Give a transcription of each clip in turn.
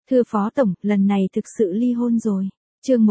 Thưa Phó Tổng, lần này thực sự ly hôn rồi. Chương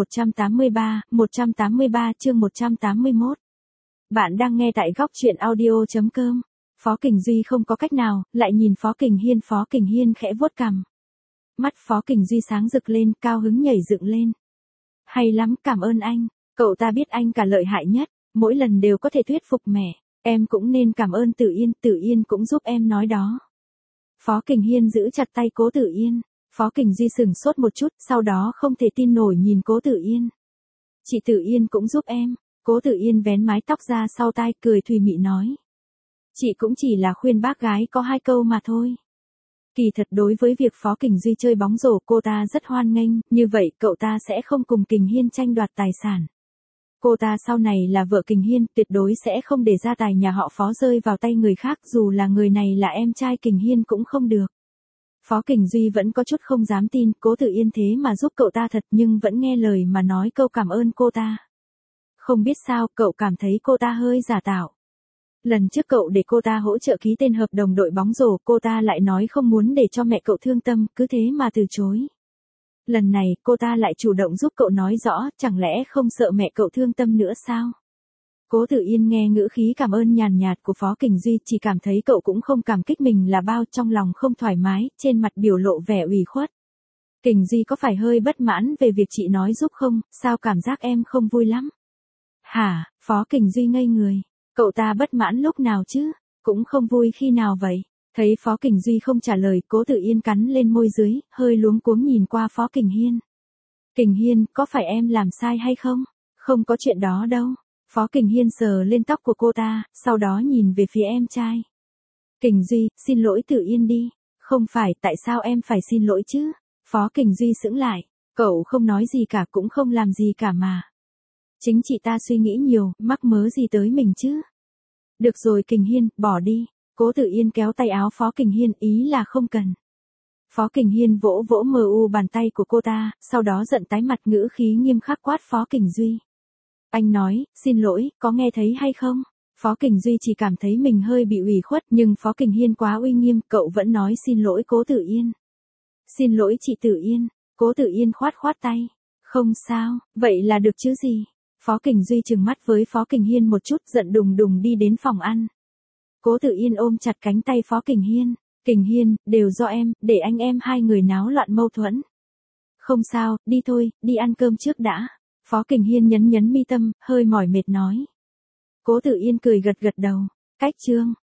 183 chương 181. Bạn đang nghe tại góc truyện audio.com. Phó Kình Duy không có cách nào, lại nhìn Phó Kình Hiên khẽ vuốt cằm. Mắt Phó Kình Duy sáng rực lên, cao hứng nhảy dựng lên. Hay lắm, cảm ơn anh, cậu ta biết anh cả lợi hại nhất, mỗi lần đều có thể thuyết phục mẹ, em cũng nên cảm ơn Tử Yên cũng giúp em nói đó. Phó Kình Hiên giữ chặt tay Cố Tử Yên. Phó Kình Duy sửng sốt một chút, sau đó không thể tin nổi nhìn Cố Tử Yên. Chị Tử Yên cũng giúp em. Cố Tử Yên vén mái tóc ra sau tai, cười thùy mị nói. Chị cũng chỉ là khuyên bác gái có 2 câu mà thôi. Kỳ thật đối với việc Phó Kình Duy chơi bóng rổ cô ta rất hoan nghênh, như vậy cậu ta sẽ không cùng Kình Hiên tranh đoạt tài sản. Cô ta sau này là vợ Kình Hiên, tuyệt đối sẽ không để gia tài nhà họ Phó rơi vào tay người khác, dù là người này là em trai Kình Hiên cũng không được. Phó Kình Duy vẫn có chút không dám tin, Cố Tử Yên thế mà giúp cậu ta thật, nhưng vẫn nghe lời mà nói câu cảm ơn cô ta. Không biết sao, cậu cảm thấy cô ta hơi giả tạo. Lần trước cậu để cô ta hỗ trợ ký tên hợp đồng đội bóng rổ, cô ta lại nói không muốn để cho mẹ cậu thương tâm, cứ thế mà từ chối. Lần này, cô ta lại chủ động giúp cậu nói rõ, chẳng lẽ không sợ mẹ cậu thương tâm nữa sao? Cố Tử Yên nghe ngữ khí cảm ơn nhàn nhạt của Phó Kình Duy, chỉ cảm thấy cậu cũng không cảm kích mình là bao, trong lòng không thoải mái, trên mặt biểu lộ vẻ ủy khuất. Kình Duy có phải hơi bất mãn về việc chị nói giúp không, sao cảm giác em không vui lắm? Hả, Phó Kình Duy ngây người, cậu ta bất mãn lúc nào chứ, cũng không vui khi nào vậy? Thấy Phó Kình Duy không trả lời, Cố Tử Yên cắn lên môi dưới, hơi luống cuống nhìn qua Phó Kình Hiên. Kình Hiên, có phải em làm sai hay không? Không có chuyện đó đâu. Phó Kình Hiên sờ lên tóc của cô ta, sau đó nhìn về phía em trai. Kình Duy, xin lỗi Tử Yên đi. Không phải, tại sao em phải xin lỗi chứ? Phó Kình Duy sững lại, cậu không nói gì cả cũng không làm gì cả mà. Chính chị ta suy nghĩ nhiều, mắc mớ gì tới mình chứ? Được rồi Kình Hiên, bỏ đi. Cố Tử Yên kéo tay áo Phó Kình Hiên, ý là không cần. Phó Kình Hiên vỗ vỗ mờ u bàn tay của cô ta, sau đó giận tái mặt, ngữ khí nghiêm khắc quát Phó Kình Duy. Anh nói, xin lỗi, có nghe thấy hay không? Phó Kình Duy chỉ cảm thấy mình hơi bị ủy khuất, nhưng Phó Kình Hiên quá uy nghiêm, cậu vẫn nói xin lỗi Cố Tử Yên. Xin lỗi chị Tử Yên. Cố Tử Yên khoát khoát tay. Không sao, vậy là được chứ gì? Phó Kình Duy trừng mắt với Phó Kình Hiên một chút, giận đùng đùng đi đến phòng ăn. Cố Tử Yên ôm chặt cánh tay Phó Kình Hiên. Kình Hiên, đều do em, để anh em hai người náo loạn mâu thuẫn. Không sao, đi thôi, đi ăn cơm trước đã. Phó Kình Hiên nhấn mi tâm, hơi mỏi mệt nói. Cố Tử Yên cười gật gật đầu. Cách chương.